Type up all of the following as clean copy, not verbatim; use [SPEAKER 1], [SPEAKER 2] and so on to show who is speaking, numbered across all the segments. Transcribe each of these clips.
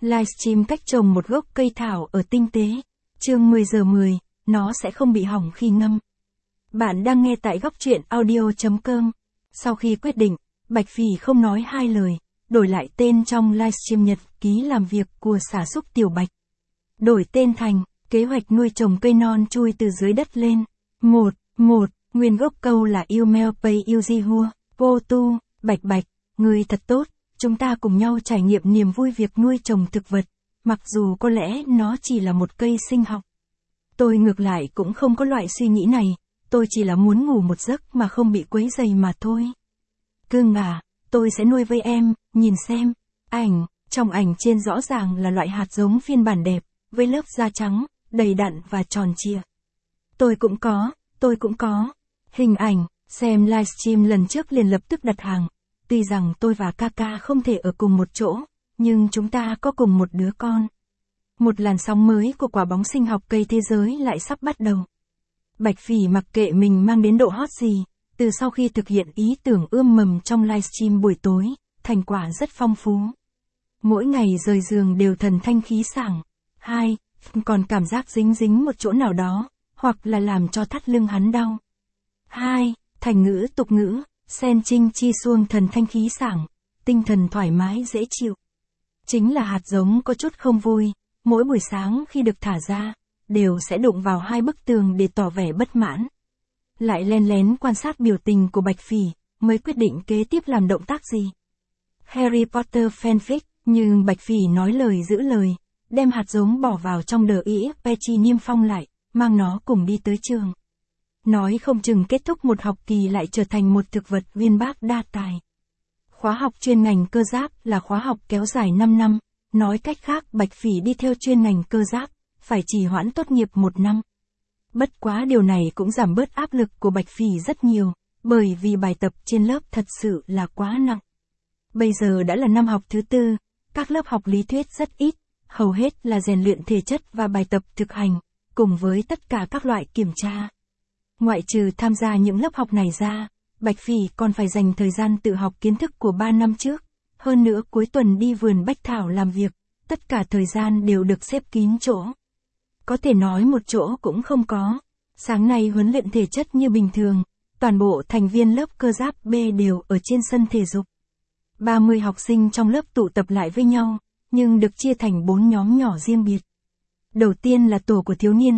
[SPEAKER 1] Livestream cách trồng một gốc cây thảo ở tinh tế. Chương 10 giờ 10, nó sẽ không bị hỏng khi ngâm. Bạn đang nghe tại góc truyện audio.com. Sau khi quyết định, Bạch Phỉ không nói hai lời, đổi lại tên trong livestream nhật ký làm việc của xả xúc Tiểu Bạch. Đổi tên thành, kế hoạch nuôi trồng cây non chui từ dưới đất lên. 1. Nguyên gốc câu là Email Pay Uzihua, Vô Tu, Bạch Bạch, người thật tốt, chúng ta cùng nhau trải nghiệm niềm vui việc nuôi trồng thực vật, mặc dù có lẽ nó chỉ là một cây sinh học. Tôi ngược lại cũng không có loại suy nghĩ này, tôi chỉ là muốn ngủ một giấc mà không bị quấy rầy mà thôi. Cưng à, tôi sẽ nuôi với em, nhìn xem. Trong ảnh trên rõ ràng là loại hạt giống phiên bản đẹp, với lớp da trắng, đầy đặn và tròn trịa. Tôi cũng có. Hình ảnh, xem livestream lần trước liền lập tức đặt hàng. Tuy rằng tôi và Kaka không thể ở cùng một chỗ, nhưng chúng ta có cùng một đứa con. Một làn sóng mới của quả bóng sinh học cây thế giới lại sắp bắt đầu. Bạch Phỉ mặc kệ mình mang đến độ hot gì, từ sau khi thực hiện ý tưởng ươm mầm trong livestream buổi tối, thành quả rất phong phú. Mỗi ngày rời giường đều thần thanh khí sảng. 2. Còn cảm giác dính một chỗ nào đó, hoặc là làm cho thắt lưng hắn đau. 2. Thành ngữ tục ngữ, sen trinh chi xuông thần thanh khí sảng, tinh thần thoải mái dễ chịu. Chính là hạt giống có chút không vui, mỗi buổi sáng khi được thả ra, đều sẽ đụng vào hai bức tường để tỏ vẻ bất mãn. Lại len lén quan sát biểu tình của Bạch Phỉ, mới quyết định kế tiếp làm động tác gì. Harry Potter fanfic, nhưng Bạch Phỉ nói lời giữ lời, đem hạt giống bỏ vào trong đờ ĩ Pechi niêm phong lại, mang nó cùng đi tới trường. Nói không chừng kết thúc một học kỳ lại trở thành một thực vật uyên bác đa tài. Khóa học chuyên ngành cơ giáp là khóa học kéo dài 5 năm, nói cách khác Bạch Phỉ đi theo chuyên ngành cơ giáp, phải trì hoãn tốt nghiệp 1 năm. Bất quá điều này cũng giảm bớt áp lực của Bạch Phỉ rất nhiều, bởi vì bài tập trên lớp thật sự là quá nặng. Bây giờ đã là năm học thứ 4, các lớp học lý thuyết rất ít, hầu hết là rèn luyện thể chất và bài tập thực hành, cùng với tất cả các loại kiểm tra. Ngoại trừ tham gia những lớp học này ra, Bạch Phỉ còn phải dành thời gian tự học kiến thức của 3 năm trước, hơn nữa cuối tuần đi vườn bách thảo làm việc, tất cả thời gian đều được xếp kín chỗ. Có thể nói một chỗ cũng không có. Sáng nay huấn luyện thể chất như bình thường, toàn bộ thành viên lớp cơ giáp B đều ở trên sân thể dục. 30 học sinh trong lớp tụ tập lại với nhau, nhưng được chia thành 4 nhóm nhỏ riêng biệt. Đầu tiên là tổ của thiếu niên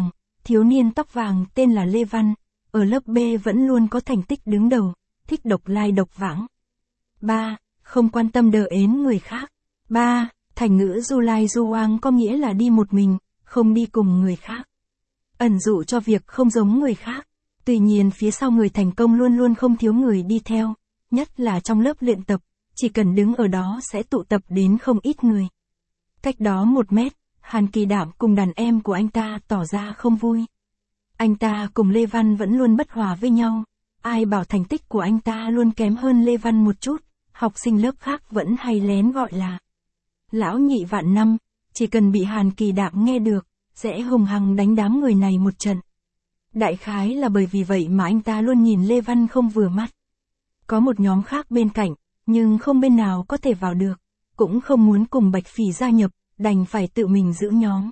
[SPEAKER 1] tóc vàng tên là Lê Văn, ở lớp B vẫn luôn có thành tích đứng đầu, thích độc lai độc vãng. 3. Không quan tâm đờ ến người khác. 3. Thành ngữ du lai du oang có nghĩa là đi một mình, không đi cùng người khác. Ẩn dụ cho việc không giống người khác. Tuy nhiên phía sau người thành công luôn luôn không thiếu người đi theo, nhất là trong lớp luyện tập, chỉ cần đứng ở đó sẽ tụ tập đến không ít người. Cách đó 1 mét, Hàn Kỳ Đảm cùng đàn em của anh ta tỏ ra không vui. Anh ta cùng Lê Văn vẫn luôn bất hòa với nhau, ai bảo thành tích của anh ta luôn kém hơn Lê Văn một chút, học sinh lớp khác vẫn hay lén gọi là lão nhị vạn năm, chỉ cần bị Hàn Kỳ Đảm nghe được, sẽ hùng hăng đánh đám người này một trận. Đại khái là bởi vì vậy mà anh ta luôn nhìn Lê Văn không vừa mắt. Có một nhóm khác bên cạnh, nhưng không bên nào có thể vào được, cũng không muốn cùng Bạch Phỉ gia nhập, đành phải tự mình giữ nhóm.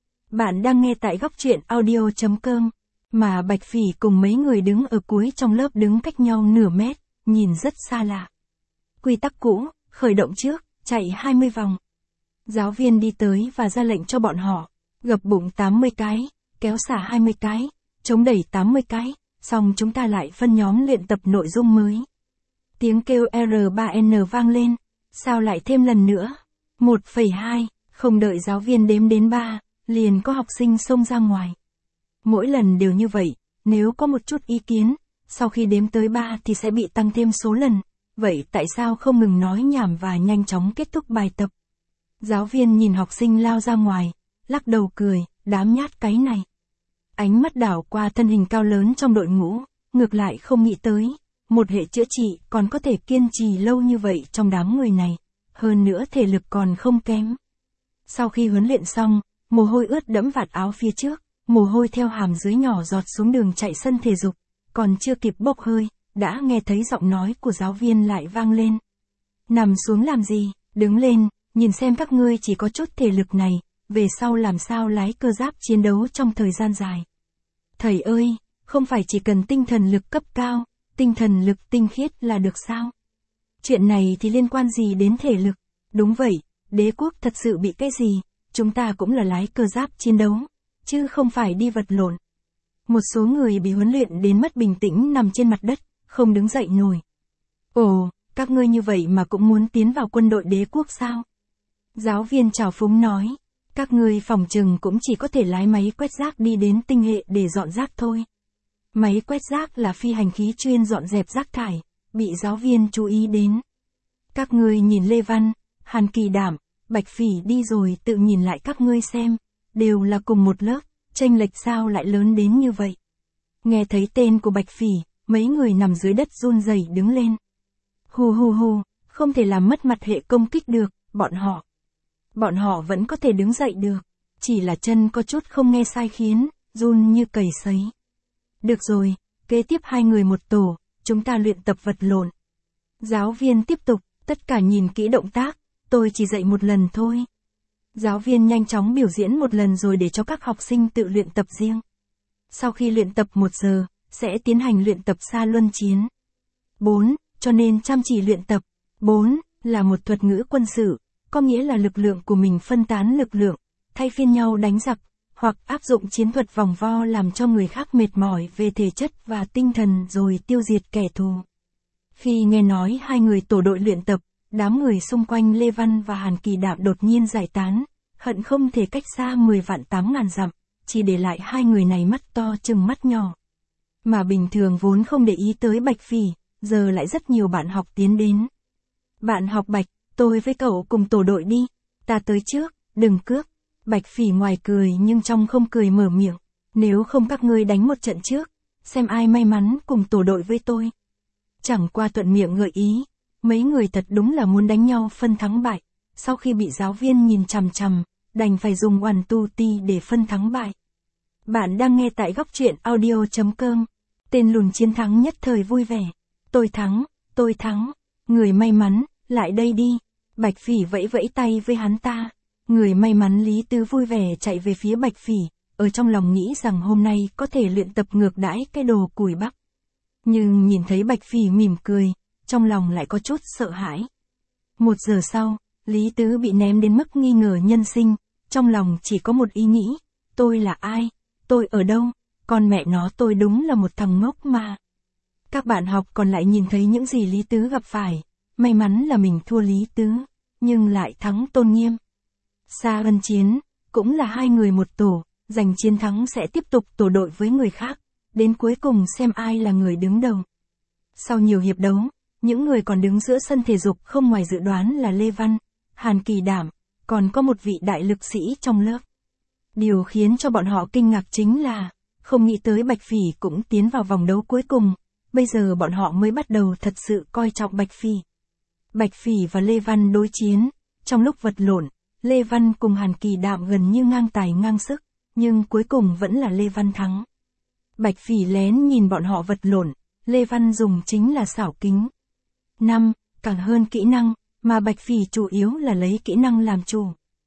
[SPEAKER 1] Bạn đang nghe tại góc truyện audio.com, mà Bạch Phỉ cùng mấy người đứng ở cuối trong lớp đứng cách nhau nửa mét, nhìn rất xa lạ. Quy tắc cũ, khởi động trước, chạy 20 vòng. Giáo viên đi tới và ra lệnh cho bọn họ, gập bụng 80 cái, kéo xả 20 cái, chống đẩy 80 cái, xong chúng ta lại phân nhóm luyện tập nội dung mới. Tiếng kêu R3N vang lên, sao lại thêm lần nữa? 1,2, không đợi giáo viên đếm đến 3, liền có học sinh xông ra ngoài. Mỗi lần đều như vậy, nếu có một chút ý kiến, sau khi đếm tới 3 thì sẽ bị tăng thêm số lần, vậy tại sao không ngừng nói nhảm và nhanh chóng kết thúc bài tập? Giáo viên nhìn học sinh lao ra ngoài, lắc đầu cười, đám nhát cái này. Ánh mắt đảo qua thân hình cao lớn trong đội ngũ, ngược lại không nghĩ tới, một hệ chữa trị còn có thể kiên trì lâu như vậy trong đám người này, hơn nữa thể lực còn không kém. Sau khi huấn luyện xong, mồ hôi ướt đẫm vạt áo phía trước, mồ hôi theo hàm dưới nhỏ giọt xuống đường chạy sân thể dục, còn chưa kịp bốc hơi, đã nghe thấy giọng nói của giáo viên lại vang lên. Nằm xuống làm gì, đứng lên, nhìn xem các ngươi chỉ có chút thể lực này, về sau làm sao lái cơ giáp chiến đấu trong thời gian dài. Thầy ơi, không phải chỉ cần tinh thần lực cấp cao, tinh thần lực tinh khiết là được sao? Chuyện này thì liên quan gì đến thể lực? Đúng vậy, đế quốc thật sự bị cái gì, chúng ta cũng là lái cơ giáp chiến đấu, chứ không phải đi vật lộn. Một số người bị huấn luyện đến mất bình tĩnh nằm trên mặt đất, không đứng dậy nổi. Ồ, các ngươi như vậy mà cũng muốn tiến vào quân đội đế quốc sao? Giáo viên trào phúng nói, các ngươi phòng trừng cũng chỉ có thể lái máy quét rác đi đến tinh hệ để dọn rác thôi. Máy quét rác là phi hành khí chuyên dọn dẹp rác thải, bị giáo viên chú ý đến. Các ngươi nhìn Lê Văn, Hàn Kỳ Đảm, Bạch Phỉ đi rồi tự nhìn lại các ngươi xem, đều là cùng một lớp, chênh lệch sao lại lớn đến như vậy. Nghe thấy tên của Bạch Phỉ, mấy người nằm dưới đất run rẩy đứng lên. Hù hù hù, không thể làm mất mặt hệ công kích được, Bọn họ vẫn có thể đứng dậy được, chỉ là chân có chút không nghe sai khiến, run như cầy sấy. Được rồi, kế tiếp 2 người một tổ, chúng ta luyện tập vật lộn. Giáo viên tiếp tục, tất cả nhìn kỹ động tác, tôi chỉ dạy một lần thôi. Giáo viên nhanh chóng biểu diễn một lần rồi để cho các học sinh tự luyện tập riêng. Sau khi luyện tập 1 giờ, sẽ tiến hành luyện tập xa luân chiến. 4. Cho nên chăm chỉ luyện tập. 4. Là một thuật ngữ quân sự, có nghĩa là lực lượng của mình phân tán lực lượng, thay phiên nhau đánh giặc, hoặc áp dụng chiến thuật vòng vo làm cho người khác mệt mỏi về thể chất và tinh thần rồi tiêu diệt kẻ thù. Khi nghe nói 2 người tổ đội luyện tập, đám người xung quanh Lê Văn và Hàn Kỳ Đạm đột nhiên giải tán, hận không thể cách xa 10 vạn 8 ngàn dặm, chỉ để lại 2 người này mắt to chừng mắt nhỏ. Mà bình thường vốn không để ý tới Bạch Phỉ, giờ lại rất nhiều bạn học tiến đến. Bạn học Bạch, tôi với cậu cùng tổ đội đi, ta tới trước, đừng cướp. Bạch Phỉ ngoài cười nhưng trong không cười mở miệng, nếu không các ngươi đánh một trận trước, xem ai may mắn cùng tổ đội với tôi. Chẳng qua thuận miệng gợi ý, mấy người thật đúng là muốn đánh nhau phân thắng bại, sau khi bị giáo viên nhìn chằm chằm, đành phải dùng oằn tu ti để phân thắng bại. Bạn đang nghe tại góc truyện audio.com, tên lùn chiến thắng nhất thời vui vẻ. Tôi thắng, người may mắn, lại đây đi. Bạch Phỉ vẫy vẫy tay với hắn ta. Người may mắn Lý Tứ vui vẻ chạy về phía Bạch Phỉ, ở trong lòng nghĩ rằng hôm nay có thể luyện tập ngược đãi cái đồ cùi bắp. Nhưng nhìn thấy Bạch Phỉ mỉm cười, trong lòng lại có chút sợ hãi. 1 giờ sau, Lý Tứ bị ném đến mức nghi ngờ nhân sinh, trong lòng chỉ có một ý nghĩ, tôi là ai, tôi ở đâu, con mẹ nó tôi đúng là một thằng ngốc mà. Các bạn học còn lại nhìn thấy những gì Lý Tứ gặp phải, may mắn là mình thua Lý Tứ, nhưng lại thắng tôn nghiêm. Xa ân chiến, cũng là 2 người một tổ, giành chiến thắng sẽ tiếp tục tổ đội với người khác, đến cuối cùng xem ai là người đứng đầu. Sau nhiều hiệp đấu, những người còn đứng giữa sân thể dục không ngoài dự đoán là Lê Văn, Hàn Kỳ Đảm, còn có một vị đại lực sĩ trong lớp. Điều khiến cho bọn họ kinh ngạc chính là, không nghĩ tới Bạch Phỉ cũng tiến vào vòng đấu cuối cùng, bây giờ bọn họ mới bắt đầu thật sự coi trọng Bạch Phỉ. Bạch Phỉ và Lê Văn đối chiến, trong lúc vật lộn, Lê Văn cùng Hàn Kỳ Đạm gần như ngang tài ngang sức, nhưng cuối cùng vẫn là Lê Văn thắng. Bạch Phỉ lén nhìn bọn họ vật lộn, Lê Văn dùng chính là xảo kính. 5. Càng hơn kỹ năng, mà Bạch Phỉ chủ yếu là lấy kỹ năng làm chủ.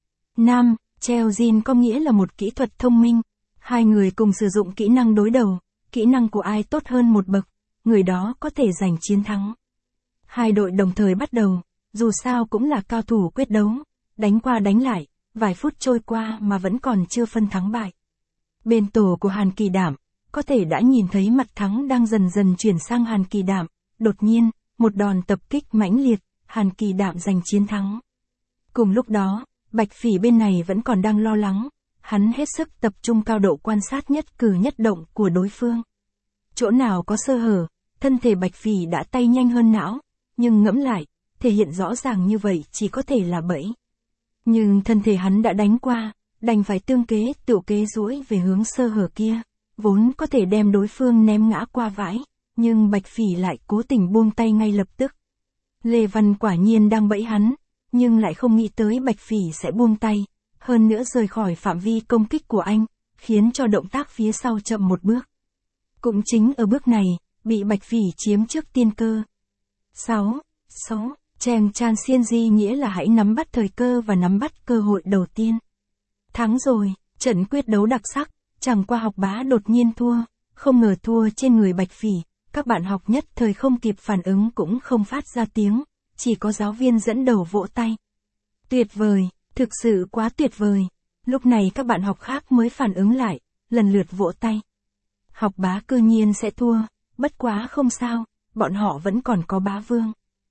[SPEAKER 1] 5. Treo Jin có nghĩa là một kỹ thuật thông minh. 2 người cùng sử dụng kỹ năng đối đầu, kỹ năng của ai tốt hơn một bậc, người đó có thể giành chiến thắng. 2 đội đồng thời bắt đầu, dù sao cũng là cao thủ quyết đấu, đánh qua đánh lại, vài phút trôi qua mà vẫn còn chưa phân thắng bại. Bên tổ của Hàn Kỳ Đảm, có thể đã nhìn thấy mặt thắng đang dần dần chuyển sang Hàn Kỳ Đảm, đột nhiên, một đòn tập kích mãnh liệt, Hàn Kỳ Đạm giành chiến thắng. Cùng lúc đó, Bạch Phỉ bên này vẫn còn đang lo lắng, hắn hết sức tập trung cao độ quan sát nhất cử nhất động của đối phương. Chỗ nào có sơ hở, thân thể Bạch Phỉ đã tay nhanh hơn não, nhưng ngẫm lại, thể hiện rõ ràng như vậy chỉ có thể là bẫy. Nhưng thân thể hắn đã đánh qua, đành phải tương kế tựu kế duỗi về hướng sơ hở kia, vốn có thể đem đối phương ném ngã qua vãi, nhưng Bạch Phỉ lại cố tình buông tay ngay lập tức. Lê Văn quả nhiên đang bẫy hắn, nhưng lại không nghĩ tới Bạch Phỉ sẽ buông tay, hơn nữa rời khỏi phạm vi công kích của anh, khiến cho động tác phía sau chậm một bước. Cũng chính ở bước này, bị Bạch Phỉ chiếm trước tiên cơ. 6. Chàng Chan Xiên Di nghĩa là hãy nắm bắt thời cơ và nắm bắt cơ hội đầu tiên. Thắng rồi, trận quyết đấu đặc sắc, chẳng qua học bá đột nhiên thua, không ngờ thua trên người Bạch Phỉ, các bạn học nhất thời không kịp phản ứng cũng không phát ra tiếng, chỉ có giáo viên dẫn đầu vỗ tay. Tuyệt vời, thực sự quá tuyệt vời. Lúc này các bạn học khác mới phản ứng lại, lần lượt vỗ tay. Học bá cư nhiên sẽ thua, bất quá không sao, bọn họ vẫn còn có bá vương.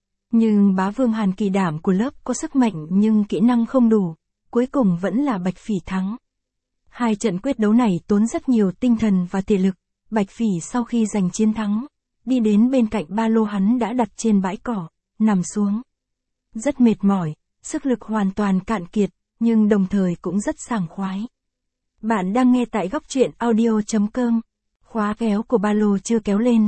[SPEAKER 1] Nhưng bá vương Hàn Kỳ Đảm của lớp có sức mạnh nhưng kỹ năng không đủ, cuối cùng vẫn là Bạch Phỉ thắng. Hai trận quyết đấu này tốn rất nhiều tinh thần và thể lực, Bạch Phỉ sau khi giành chiến thắng, đi đến bên cạnh ba lô hắn đã đặt trên bãi cỏ, nằm xuống. Rất mệt mỏi, sức lực hoàn toàn cạn kiệt, nhưng đồng thời cũng rất sảng khoái. Bạn đang nghe tại góc truyện audio.com. Khóa kéo của ba lô chưa kéo lên,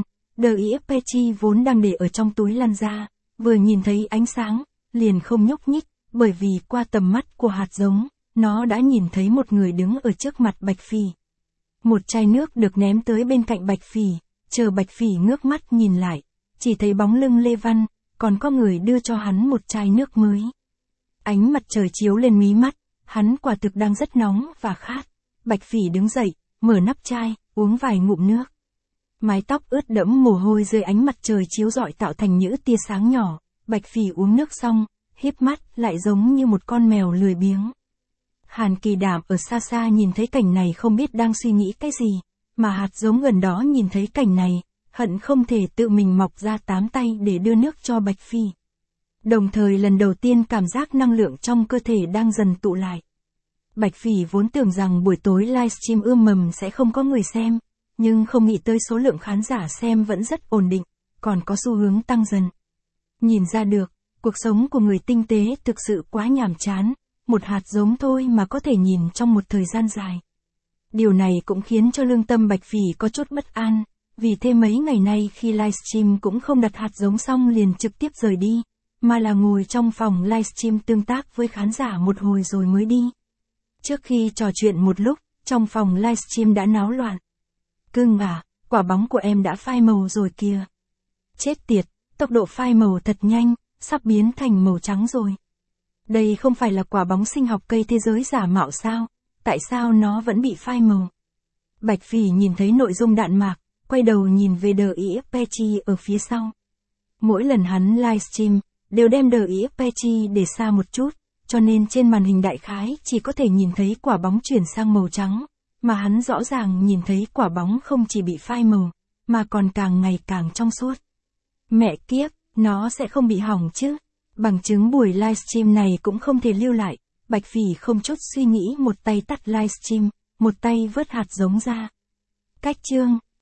[SPEAKER 1] DXPG vốn đang để ở trong túi lăn ra, vừa nhìn thấy ánh sáng, liền không nhúc nhích, bởi vì qua tầm mắt của hạt giống, nó đã nhìn thấy một người đứng ở trước mặt Bạch Phỉ. Một chai nước được ném tới bên cạnh Bạch Phỉ, chờ Bạch Phỉ ngước mắt nhìn lại, chỉ thấy bóng lưng Lê Văn, còn có người đưa cho hắn một chai nước mới. Ánh mặt trời chiếu lên mí mắt, hắn quả thực đang rất nóng và khát. Bạch Phỉ đứng dậy, mở nắp chai, uống vài ngụm nước. Mái tóc ướt đẫm mồ hôi dưới ánh mặt trời chiếu rọi tạo thành những tia sáng nhỏ. Bạch Phỉ uống nước xong, híp mắt lại giống như một con mèo lười biếng. Hàn Kỳ Đảm ở xa xa nhìn thấy cảnh này không biết đang suy nghĩ cái gì, mà hạt giống gần đó nhìn thấy cảnh này, hận không thể tự mình mọc ra 8 tay để đưa nước cho Bạch Phỉ. Đồng thời lần đầu tiên cảm giác năng lượng trong cơ thể đang dần tụ lại. Bạch Phỉ vốn tưởng rằng buổi tối livestream ươm mầm sẽ không có người xem, nhưng không nghĩ tới số lượng khán giả xem vẫn rất ổn định, còn có xu hướng tăng dần. Nhìn ra được, cuộc sống của người tinh tế thực sự quá nhàm chán, một hạt giống thôi mà có thể nhìn trong một thời gian dài. Điều này cũng khiến cho lương tâm Bạch Phỉ có chút bất an, vì thế mấy ngày nay khi livestream cũng không đặt hạt giống xong liền trực tiếp rời đi, mà là ngồi trong phòng livestream tương tác với khán giả một hồi rồi mới đi. Trước khi trò chuyện một lúc, trong phòng livestream đã náo loạn. Cưng à, quả bóng của em đã phai màu rồi kìa. Chết tiệt, tốc độ phai màu thật nhanh, sắp biến thành màu trắng rồi. Đây không phải là quả bóng sinh học cây thế giới giả mạo sao, tại sao nó vẫn bị phai màu? Bạch Phỉ nhìn thấy nội dung đạn mạc, quay đầu nhìn về DXPG ở phía sau. Mỗi lần hắn livestream, đều đem DXPG để xa một chút, cho nên trên màn hình đại khái chỉ có thể nhìn thấy quả bóng chuyển sang màu trắng, mà hắn rõ ràng nhìn thấy quả bóng không chỉ bị phai màu, mà còn càng ngày càng trong suốt. Mẹ kiếp, nó sẽ không bị hỏng chứ? Bằng chứng buổi livestream này cũng không thể lưu lại, Bạch Phỉ không chút suy nghĩ một tay tắt livestream, một tay vớt hạt giống ra. Cách chương